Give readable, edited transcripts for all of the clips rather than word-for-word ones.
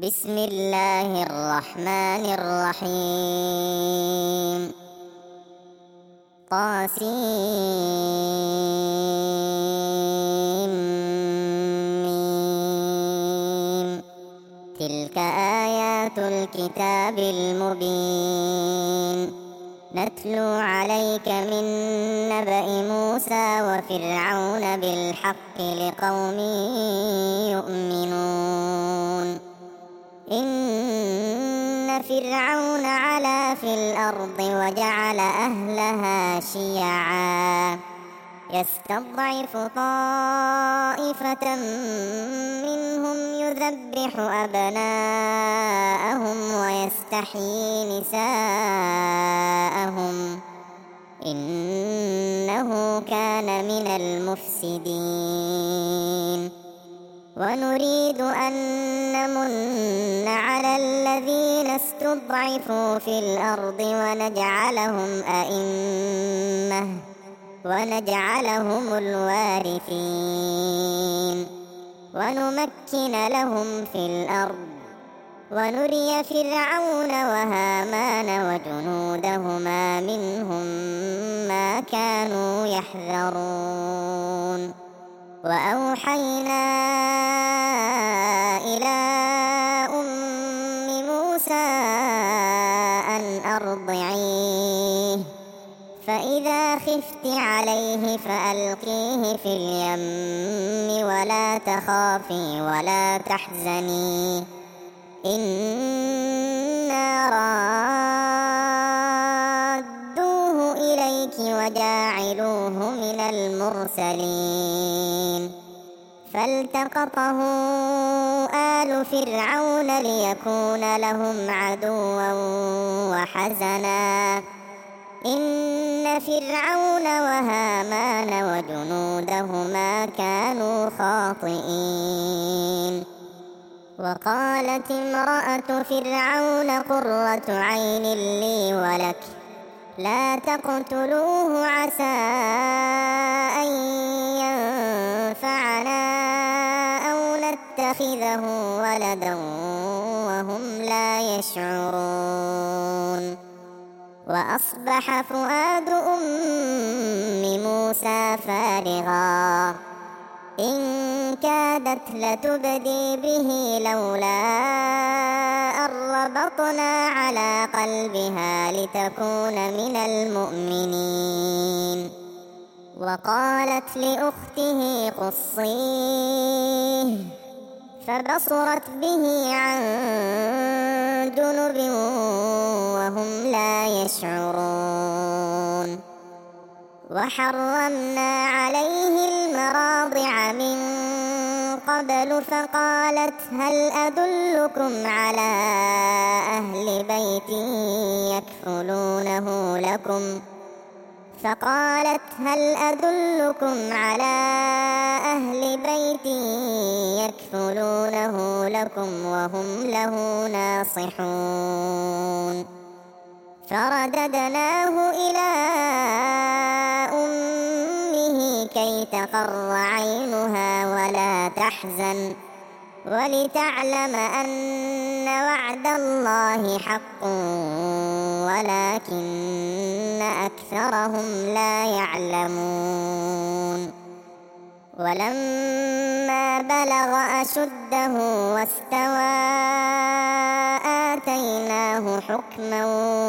بسم الله الرحمن الرحيم. طاسيم. تلك آيات الكتاب المبين. نتلو عليك من نبأ موسى وفرعون بالحق لقوم يؤمنون. إن فرعون علا في الأرض وجعل أهلها شيعا يستضعف طائفة منهم يذبح أبناءهم ويستحيي نساءهم إنه كان من المفسدين. ونريد أن نمن على الذين استضعفوا في الأرض ونجعلهم الوارثين ونمكن لهم في الأرض ونري فرعون وهامان وجنودهما منهم ما كانوا يحذرون. وأوحينا إلى أم موسى أن أرضعيه فإذا خفت عليه فألقيه في اليم ولا تخافي ولا تحزني إنا رادوه إليك وجاعلوه من المرسلين. فالتقطه آل فرعون ليكون لهم عدوا وحزنا إن فرعون وهامان وجنودهما كانوا خاطئين. وقالت امرأة فرعون قرة عين لي ولك لا تقتلوه عسى أن ينفعنا أو نتخذه ولدا وهم لا يشعرون. وأصبح فؤاد أم موسى فارغا إن كادت لتبدي به لولا أن ربطنا على قلبها لتكون من المؤمنين. وقالت لأخته قصيه فبصرت به عن جنب وهم لا يشعرون. وحرمنا عليه المراضع من قبل فقالت هل أدلكم على أهل بيت يكفلونه لكم وهم له ناصحون. فرددناه إلى أمه كي تقر عينها ولا تحزن ولتعلم أن وعد الله حق ولكن أكثرهم لا يعلمون. ولما بلغ أشده واستوى آتيناه حكما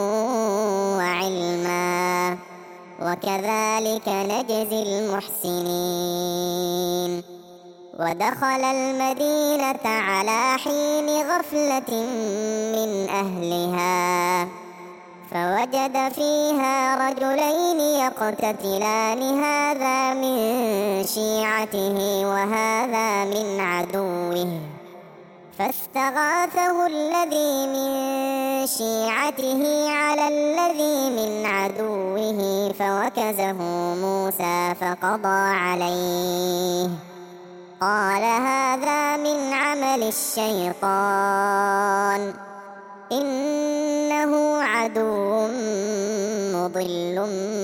وعلما وكذلك نجزي المحسنين. ودخل المدينة على حين غفلة من أهلها فوجد فيها رجلين يقتتلان هذا من شيعته وهذا من عدوه فاستغاثه الذي من شيعته على الذي من عدوه فوكزه موسى فقضى عليه قال هذا من عمل الشيطان إنه عدو مضل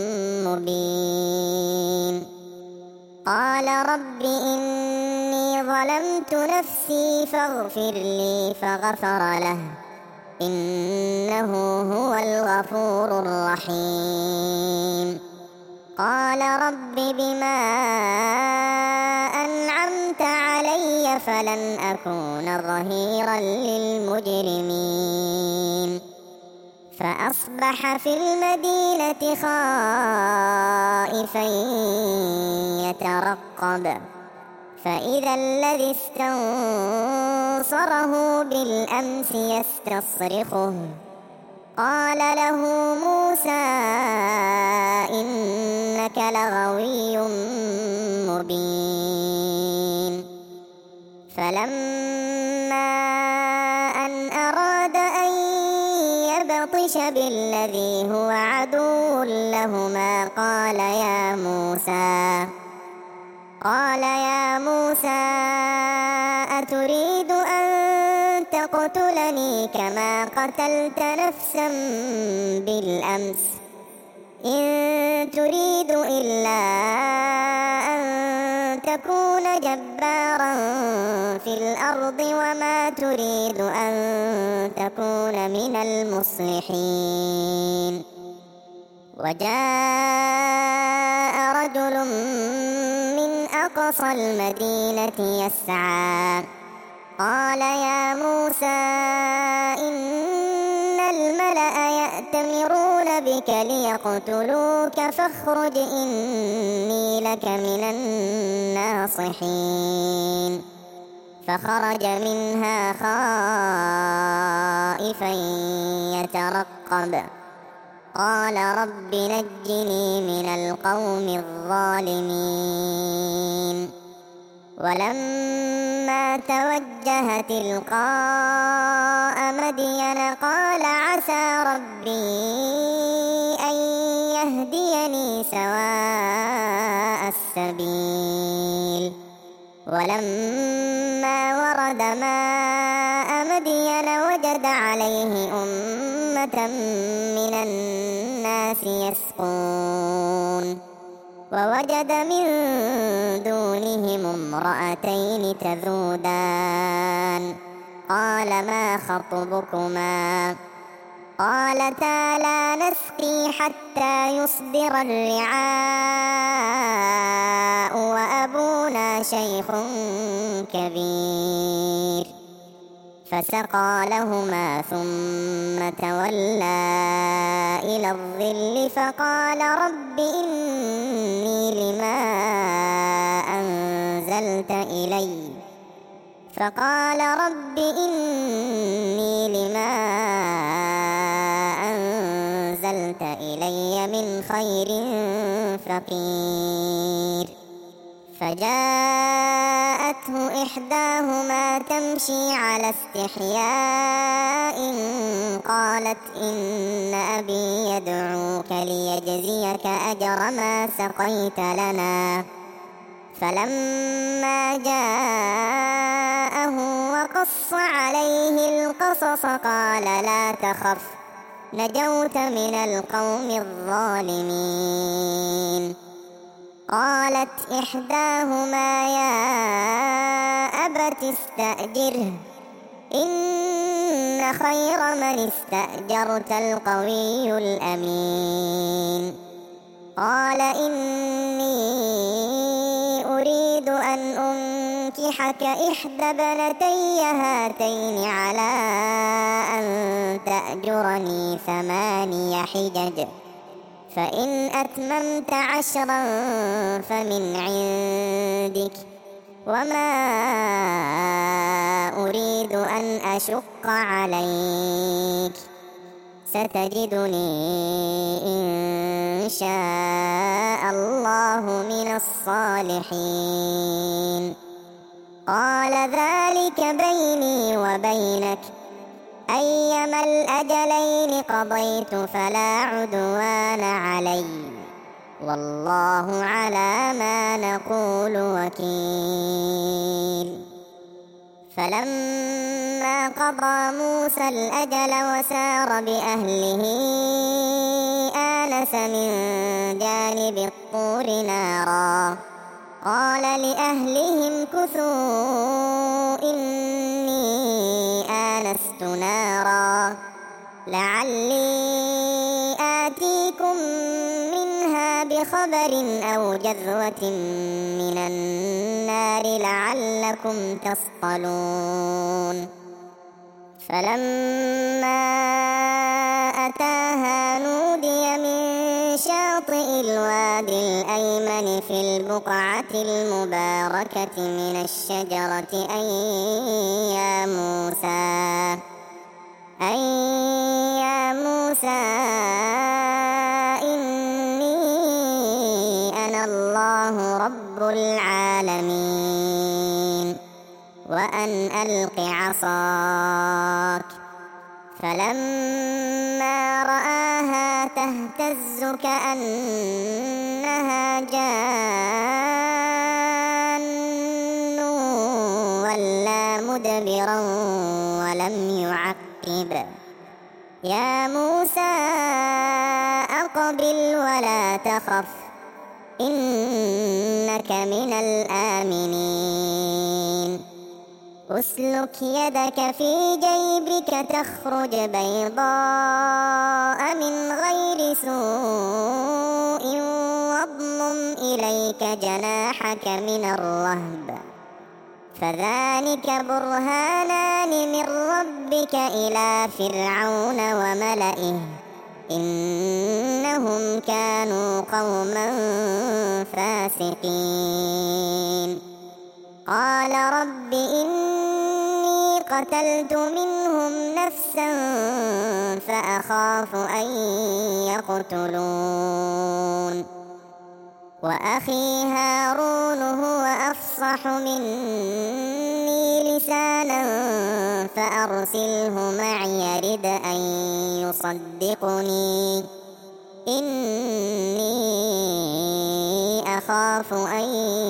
مبين. قال رب إني ظلمت نفسي فاغفر لي فغفر له إنه هو الغفور الرحيم. قال رب بما أنعمت علي فلن أكون ظهيرا للمجرمين. فأصبح في المدينة خائفا يترقب فإذا الذي استنصره بالأمس يستصرخه قال له موسى إنك لغوي مبين. فلما أن أراد أن يبطش بالذي هو عدو لهما قال يا موسى أتريد أن تقتلني كما قتلت نفسا بالأمس إن تريد إلا أن تكون جبارا في الأرض وما تريد أن تكون من المصلحين. وجاء رجل من أقصى المدينة يسعى قال يا موسى إن الملأ يأتمرون بك ليقتلوك فاخرج إني لك من الناصحين. فخرج منها خائفا يترقب قال رب نجني من القوم الظالمين. ولما توجه تلقاء مدين قال عسى ربي أن يهديني سواء السبيل. ولما ورد ماء مدين وجد عليه أمة من الناس يسقون ووجد من دونهم امرأتين تذودان قال ما خطبكما قالتا لا نسقي حتى يصدر الرعاء وأبونا شيخ كبير. فسقى لهما ثم تولى إلى الظل فقال رب إني لما أنزلت إلي من خير فقير. فجاءته إحداهما تمشي على استحياء قالت إن أبي يدعوك ليجزيك أجر ما سقيت لنا. فلما جاءه وقص عليه القصص قال لا تخف نجوت من القوم الظالمين. قالت إحداهما يا أبت استأجره إن خير من استأجرت القوي الأمين. قال إني أريد أن أنكحك إحدى بنتي هاتين على أن تأجرني 8 حجج فإن أتممت 10 فمن عندك وما أريد أن أشق عليك ستجدني إن شاء الله من الصالحين. قال ذلك بيني وبينك أيما الأجلين قضيت فلا عدوان علي والله على ما نقول وكيل. فلما قضى موسى الأجل وسار بأهله آنس من جانب الطور نارا قال لأهلهم كثوا إني آنست نارا لعلي آتيكم منها بخبر أو جذوة من النار لعلكم تصطلون. فلما أتاها نودي من شاطئ الوادي الأيمن في البقعة المباركة من الشجرة أن يا موسى إني أنا الله رب العالمين وأن ألق عصاك. فلما رآها تهتز كأنها جان ولا مدبرا ولم يعقب. يا موسى أقبل ولا تخف إنك من الآمنين. أسلك يدك في جيبك تخرج بيضاء من غير سوء واضمم إليك جناحك من الرهب فذلك برهانان من ربك إلى فرعون وملئه إنهم كانوا قوما فاسقين. قال رب إني قتلت منهم نفسا فأخاف أن يقتلون وأخي هارون هو أفصح مني لسانا فأرسله معي يرد أن يصدقني إني أخاف أن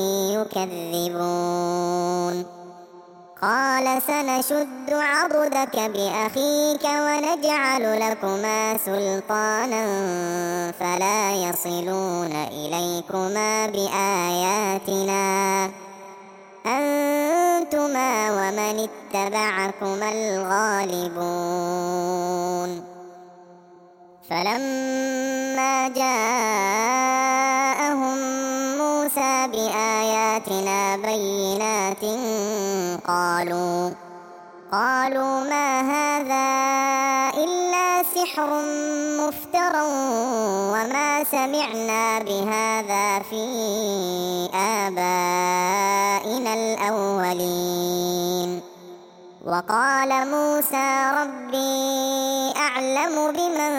يكذبون. قال سنشد عضدك بأخيك ونجعل لكما سلطانا فلا يصلون إليكما بآياتنا أنتما ومن اتبعكما الغالبون. فلما جاءهم موسى بآياتنا بينات قالوا ما هذا إلا سحر مفترى وما سمعنا بهذا في آبائنا الأولين. وقال موسى ربي أعلم بمن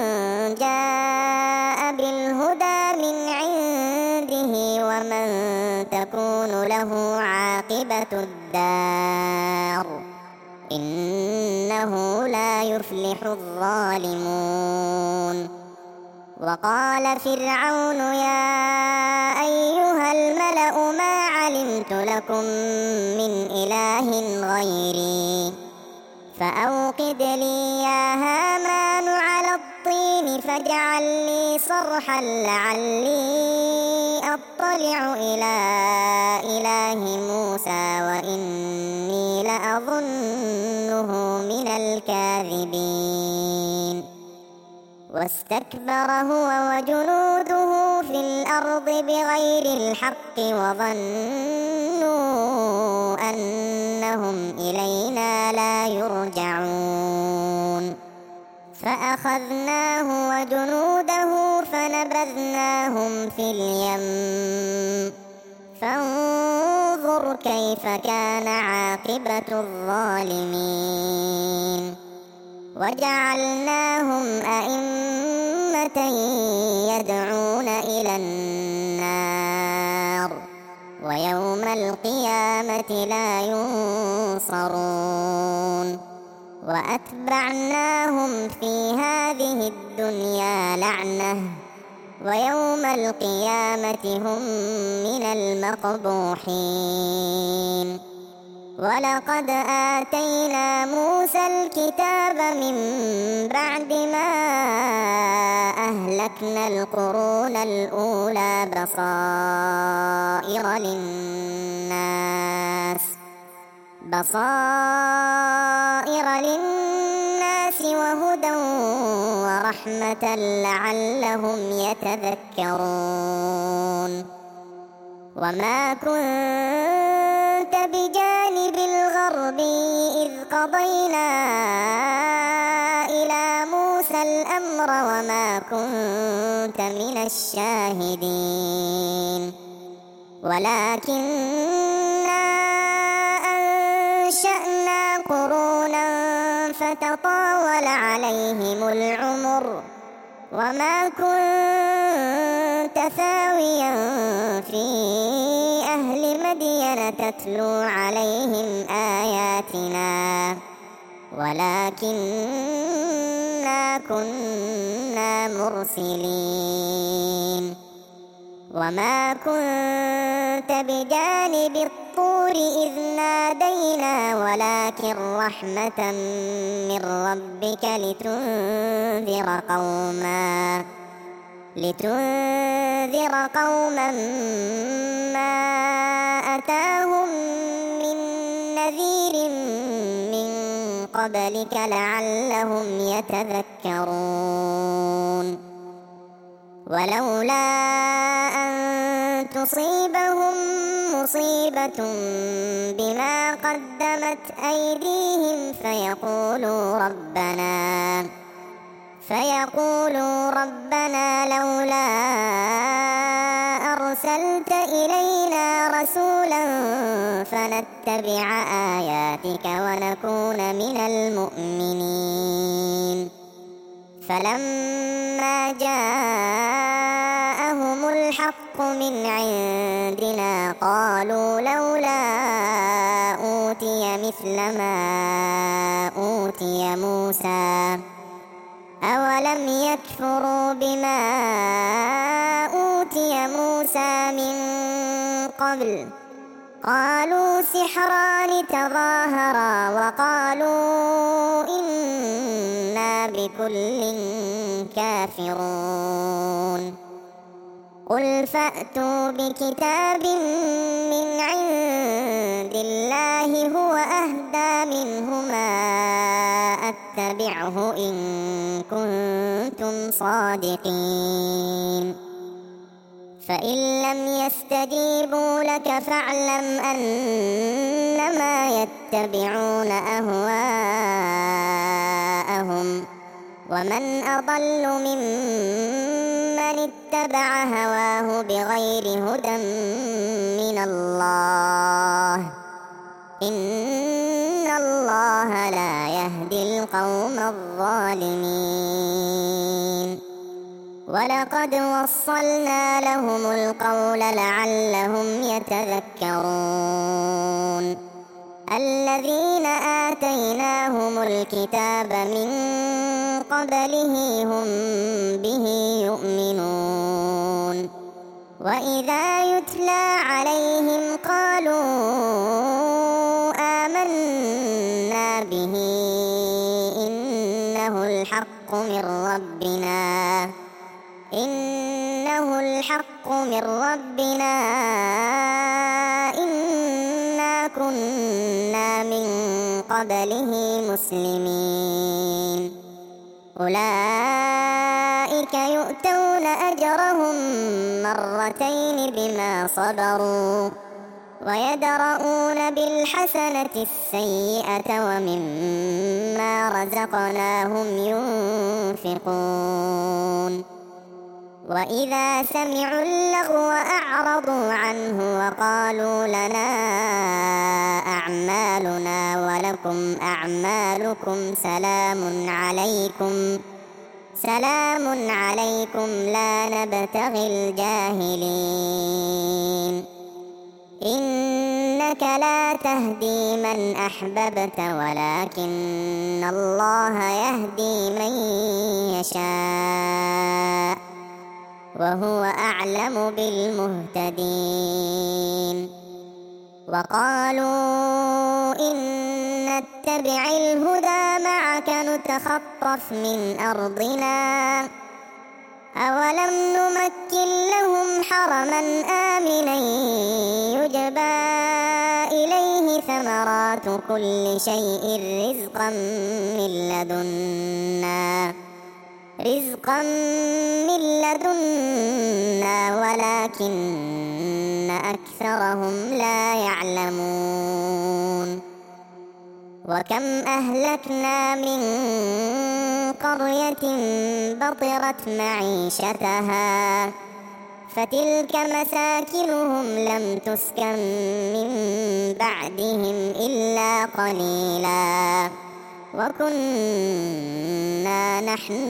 جاء بالهدى من عنده ومن تكون له عاقبة الدار إنه لا يفلح الظالمون. وقال فرعون يا أيها الملأ ما علمت لكم من إله غيري فأوقد لي يا هامان على الطين فاجعل لي صرحا لعلي أطلع إلى إله موسى وإني لأظنه من الكاذبين. واستكبر هو وجنوده في الأرض بغير الحق وظنوا أنهم إلينا لا يرجعون. فأخذناه وجنوده فنبذناهم في اليم فانظر كيف كان عاقبة الظالمين. وجعلناهم أئمة يدعون إلى النار ويوم القيامة لا ينصرون. وأتبعناهم في هذه الدنيا لعنة ويوم القيامة هم من المقبوحين. ولقد آتينا موسى الكتاب من بعد ما أهلكنا القرون الأولى بصائر للناس وهدى ورحمة لعلهم يتذكرون. وما كنت بجانب الغرب إذ قضينا إلى موسى الأمر وما كنت من الشاهدين، ولكننا أنشأنا قرونا فتطاول عليهم العمر، وما كنت ثاويا في أهل مدين تتلو عليهم آياتنا ولكننا كنا مرسلين. وما كنت بجانب الطور إذ نادينا ولكن رحمة من ربك لتنذر قوما ما أتاهم من نذير من قبلك لعلهم يتذكرون. ولولا أن تصيبهم مصيبة بما قدمت أيديهم فيقولوا ربنا لولا أرسلت إلينا رسولا فنتبع آياتك ونكون من المؤمنين. فلما جاءهم الحق من عندنا قالوا لولا أوتي مثل ما أوتي موسى أولم يكفروا بما أوتي موسى من قبل. قالوا سحران تظاهرا وقالوا إنا بكل كافرون. قل فأتوا بكتاب من عند الله هو أهدى منهما أتبعه إن كنتم صادقين. فإن لم يستجيبوا لك فاعلم أنما يتبعون أهواءهم ومن أضل ممن اتبع هواه بغير هدى من الله إن الله لا يهدي القوم الظالمين. ولقد وصلنا لهم القول لعلهم يتذكرون. الذين آتيناهم الكتاب من قبله هم به يؤمنون. وإذا يتلى عليهم قالوا آمنا به إنه الحق من ربنا إنا كنا من قبله مسلمين. أولئك يؤتون أجرهم مرتين بما صبروا ويدرؤون بالحسنة السيئة ومما رزقناهم ينفقون. وإذا سمعوا اللغو أعرضوا عنه وقالوا لنا أعمالنا ولكم أعمالكم سلام عليكم لا نبتغي الجاهلين. إنك لا تهدي من أحببت ولكن الله يهدي من يشاء وهو أعلم بالمهتدين. وقالوا إن نتبع الهدى معك نتخطف من أرضنا أولم نمكن لهم حرما آمنا يجبى إليه ثمرات كل شيء رزقا من لدنا ولكن أكثرهم لا يعلمون وكم أهلكنا من قرية بطرت معيشتها فتلك مساكنهم لم تسكن من بعدهم إلا قليلا وكنا نحن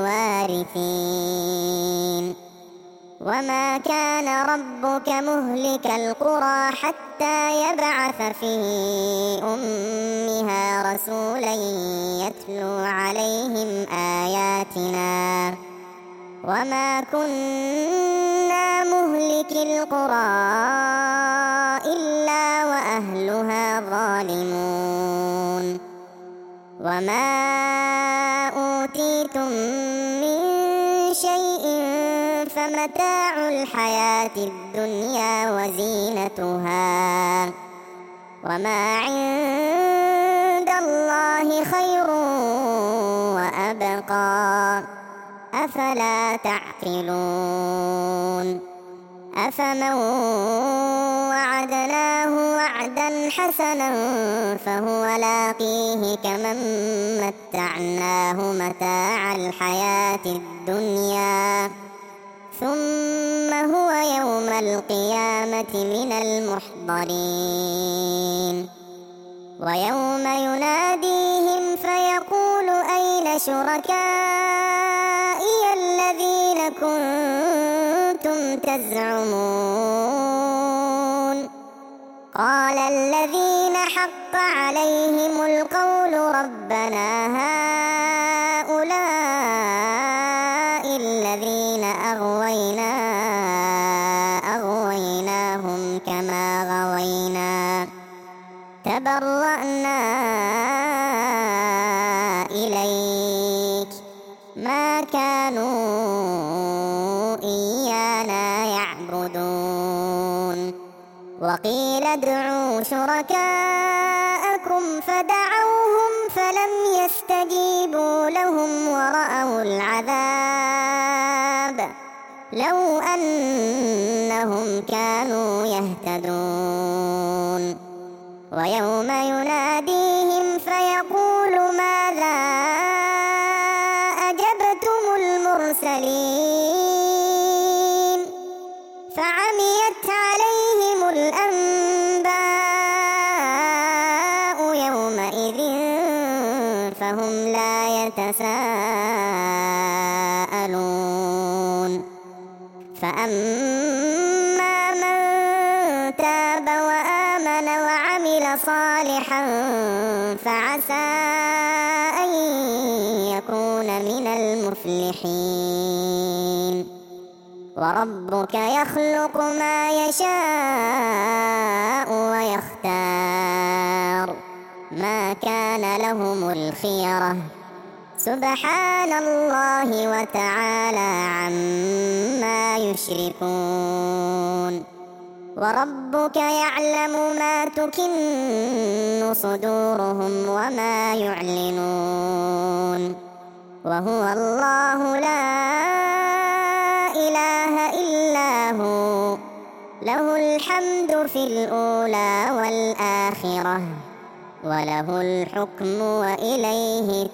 الوارثين وما كان ربك مهلك القرى حتى يبعث في أمها رسولا يتلو عليهم آياتنا وما كنا مهلك القرى إلا وأهلها ظالمون وما أوتيتم من شيء فمتاع الحياة الدنيا وزينتها وما عند الله خير وأبقى أفلا تعقلون أفمن وعدناه وعدا حسنا فهو لاقيه كمن متعناه متاع الحياة الدنيا ثم هو يوم القيامة من المحضرين ويوم يناديهم فيقول أين شركائي الذين كنتم تزعمون قال الذين حق عليهم القول ربنا هؤلاء الذين أغويناهم كما غوينا تبرأنا إليك ما كانوا إيانا يعبدون وقيل ادعوا شركاءكم فدعوهم فلم يستجيبوا لهم ورأوا العذاب لو أنهم كانوا يهتدون ويوم يناديهم فيقول ماذا أجبتم المرسلين فعميت عليهم الأنباء يومئذ فهم لا يتساءلون فأما من تاب وآمن وعمل صالحا فعسى أن يكون من المفلحين وربك يخلق ما يشاء ويختار ما كان لهم الخيرة سبحان الله وتعالى عما يشركون وربك يعلم ما تكن صدورهم وما يعلنون وهو الله لا إله إلا هو له الحمد في الأولى والآخرة وله الحكم وإليه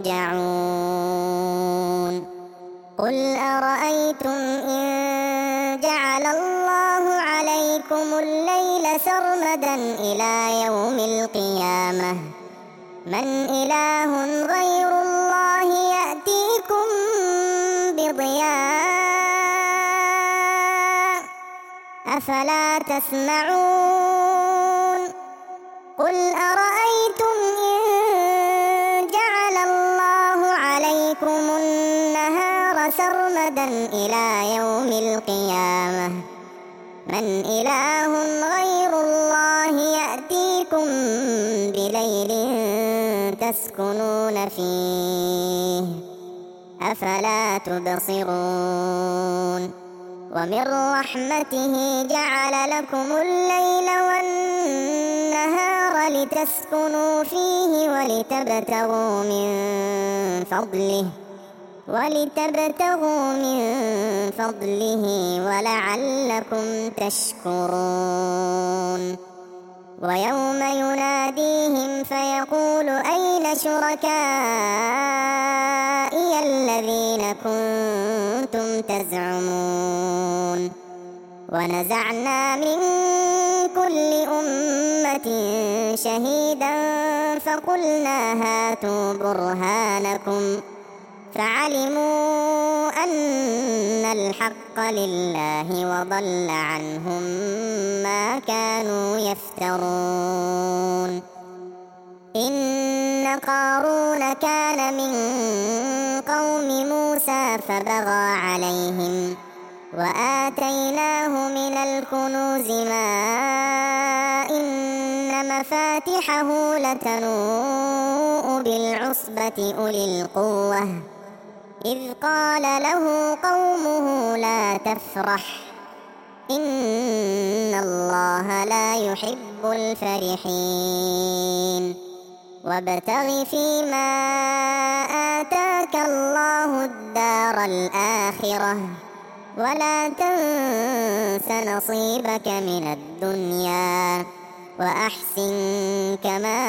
ترجعون قل أرأيتم إن جعل الله عليكم الليل سرمدا إلى يوم القيامة من إله غير الله يأتيكم بضياء أفلا تسمعون قل أرأيتم إن جعل الله عليكم النهار سرمدا إلى يوم القيامة من إله غير الله يأتيكم بليل تسكنون فيه أفلا تبصرون ومن رحمته جعل لكم الليل والنهار لتسكنوا فيه ولتبتغوا من فضله ولعلكم تشكرون ويوم يناديهم فيقول أين شركائي الذين كنتم تزعمون ونزعنا من كل أمة شهيدا فقلنا هاتوا برهانكم فعلموا أن الحق لله وضل عنهم ما كانوا يفترون إن قارون كان من قوم موسى فبغى عليهم وآتيناه من الكنوز ما إن مفاتحه لتنوء بالعصبة أولي القوة إذ قال له قومه لا تفرح إن الله لا يحب الفرحين وابتغ فيما آتاك الله الدار الآخرة ولا تنس نصيبك من الدنيا وأحسن كما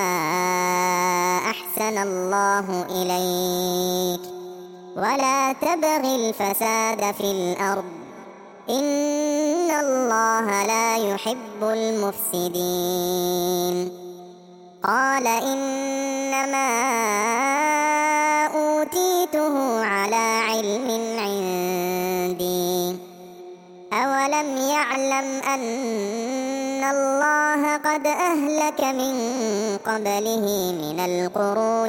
أحسن الله إليك ولا تبغ الفساد في الأرض إن الله لا يحب المفسدين قال إنما أوتيته على علم عندي أولم يعلم أن الله قد أهلك من قبله من القرون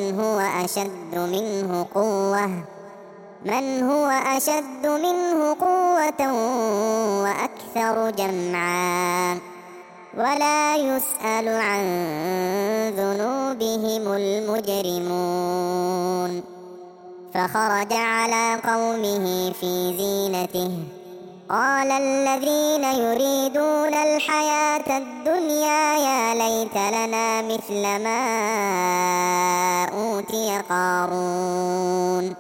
من هو أشد منه قوة وأكثر جمعا ولا يسأل عن ذنوبهم المجرمون فخرج على قومه في زينته قال الذين يريدون الحياة الدنيا يا ليت لنا مثل ما أوتي قارون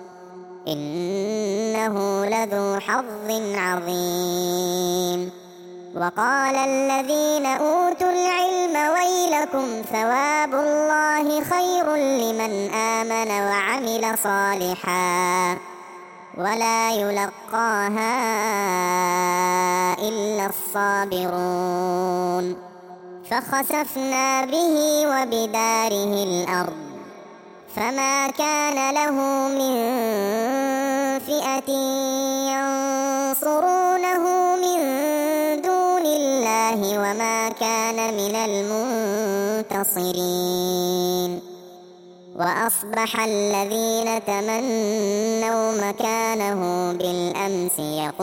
إنه لذو حظ عظيم وقال الذين أوتوا العلم ويلكم ثواب الله خير لمن آمن وعمل صالحا ولا يلقاها إلا الصابرون فخسفنا به وبداره الأرض فما كان له من فئة ينصرونه من دون الله وما كان من المنتصرين وأصبح الذين تمنوا مكانه بالأمس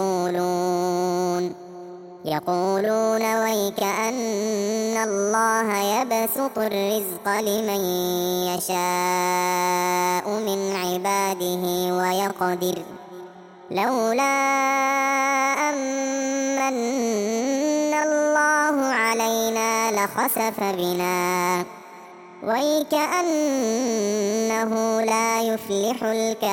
يقولون ويك أن الله يبسط الرزق لمن يشاء من عباده ويقدر لولا أمن الله علينا لخسف بنا ويكأنه لا يفلح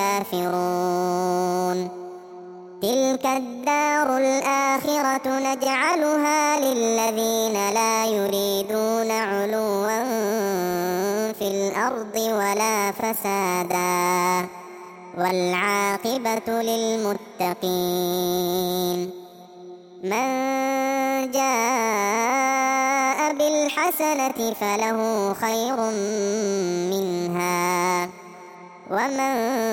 الكافرون تلك الدار الآخرة نجعلها للذين لا يريدون علوا في الأرض ولا فسادا والعاقبة للمتقين من جاء بالحسنة فله خير منها ومن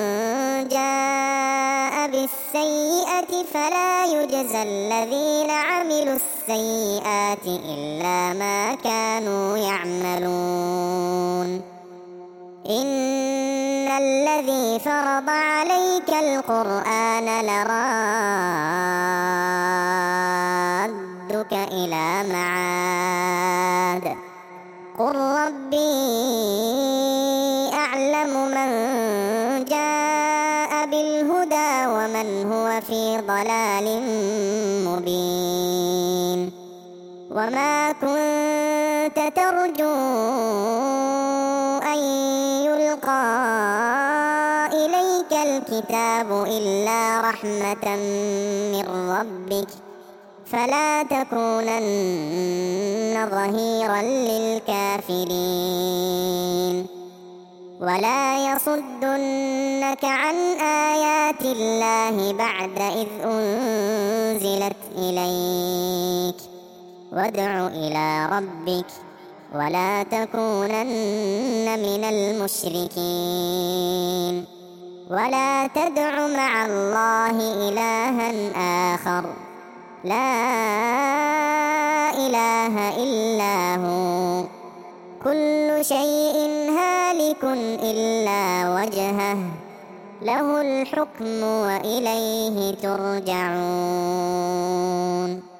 جاء بالسيئة فلا يجزى الذين عملوا السيئات إلا ما كانوا يعملون إن الذي فرض عليك القرآن لرادك إلى معاد قل ربي أعلم من جاء الهدى ومن هو في ضلال مبين. وما كنت ترجو أن يلقى إليك الكتاب إلا رحمة من ربك فلا تكونن ظهيرا للكافرين. ولا يصدنك عن آيات الله بعد إذ أنزلت إليك وادع إلى ربك ولا تكونن من المشركين. ولا تدع مع الله إلها آخر لا إله إلا هو كل شيء هالك إلا وجهه له الحكم وإليه ترجعون.